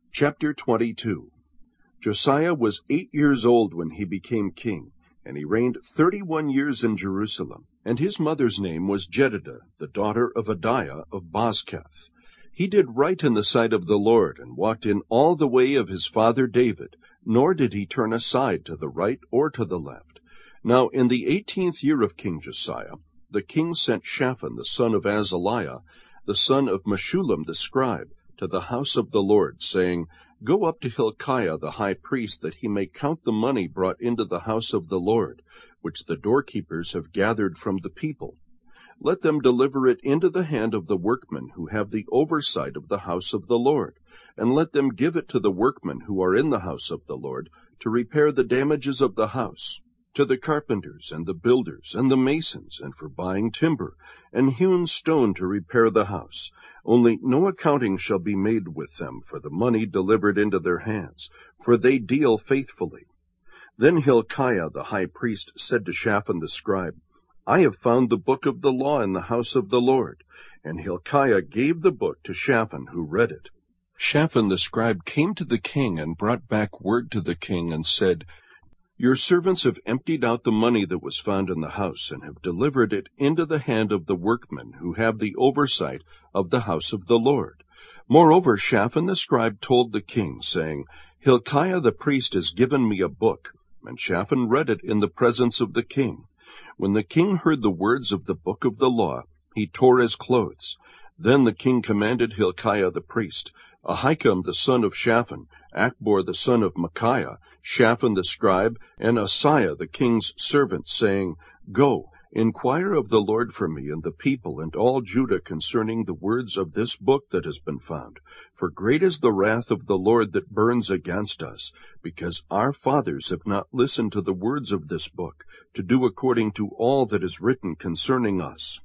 Chapter 22. Josiah was 8 years old when he became king, and he reigned 31 years in Jerusalem. And his mother's name was Jedidah, the daughter of Adiah of Bozkath. He did right in the sight of the Lord, and walked in all the way of his father David, nor did he turn aside to the right or to the left. Now in the 18th year of King Josiah, the king sent Shaphan the son of Azaliah, the son of Meshullam the scribe, to the house of the Lord, saying, Go up to Hilkiah the high priest, that he may count the money brought into the house of the Lord, which the doorkeepers have gathered from the people. Let them deliver it into the hand of the workmen who have the oversight of the house of the Lord, and let them give it to the workmen who are in the house of the Lord, to repair the damages of the house, to the carpenters and the builders and the masons, and for buying timber and hewn stone to repair the house. Only no accounting shall be made with them for the money delivered into their hands, for they deal faithfully. Then Hilkiah the high priest said to Shaphan the scribe, I have found the book of the law in the house of the Lord. And Hilkiah gave the book to Shaphan, who read it. Shaphan the scribe came to the king and brought back word to the king and said, Your servants have emptied out the money that was found in the house, and have delivered it into the hand of the workmen who have the oversight of the house of the Lord. Moreover, Shaphan the scribe told the king, saying, Hilkiah the priest has given me a book. And Shaphan read it in the presence of the king. When the king heard the words of the book of the law, he tore his clothes. Then the king commanded Hilkiah the priest, Ahikam the son of Shaphan, Achbor the son of Micaiah, Shaphan the scribe, and Asaiah the king's servant, saying, Go, inquire of the Lord for me and the people and all Judah concerning the words of this book that has been found. For great is the wrath of the Lord that burns against us, because our fathers have not listened to the words of this book, to do according to all that is written concerning us.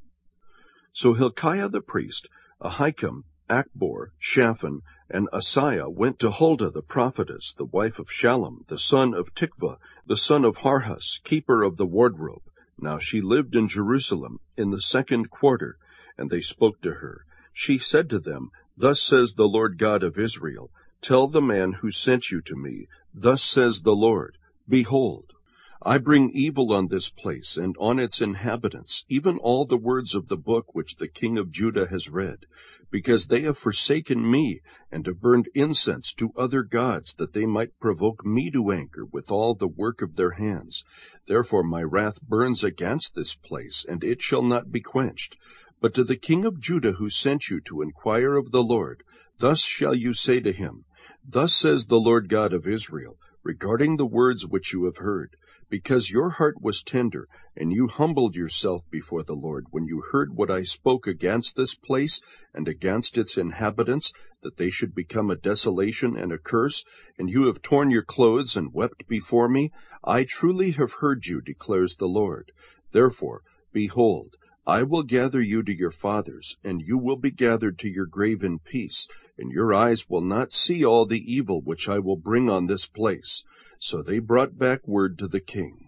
So Hilkiah the priest, Ahikam, Achbor, Shaphan, and Asaiah went to Huldah the prophetess, the wife of Shallum, the son of Tikvah, the son of Harhas, keeper of the wardrobe. Now she lived in Jerusalem in the 2nd quarter, and they spoke to her. She said to them, Thus says the Lord God of Israel, Tell the man who sent you to me, Thus says the Lord, Behold, I bring evil on this place and on its inhabitants, even all the words of the book which the king of Judah has read, because they have forsaken me, and have burned incense to other gods, that they might provoke me to anger with all the work of their hands. Therefore my wrath burns against this place, and it shall not be quenched. But to the king of Judah who sent you to inquire of the Lord, thus shall you say to him, Thus says the Lord God of Israel, regarding the words which you have heard, because your heart was tender, and you humbled yourself before the Lord, when you heard what I spoke against this place and against its inhabitants, that they should become a desolation and a curse, and you have torn your clothes and wept before me, I truly have heard you, declares the Lord. Therefore, behold, I will gather you to your fathers, and you will be gathered to your grave in peace, and your eyes will not see all the evil which I will bring on this place. So they brought back word to the king.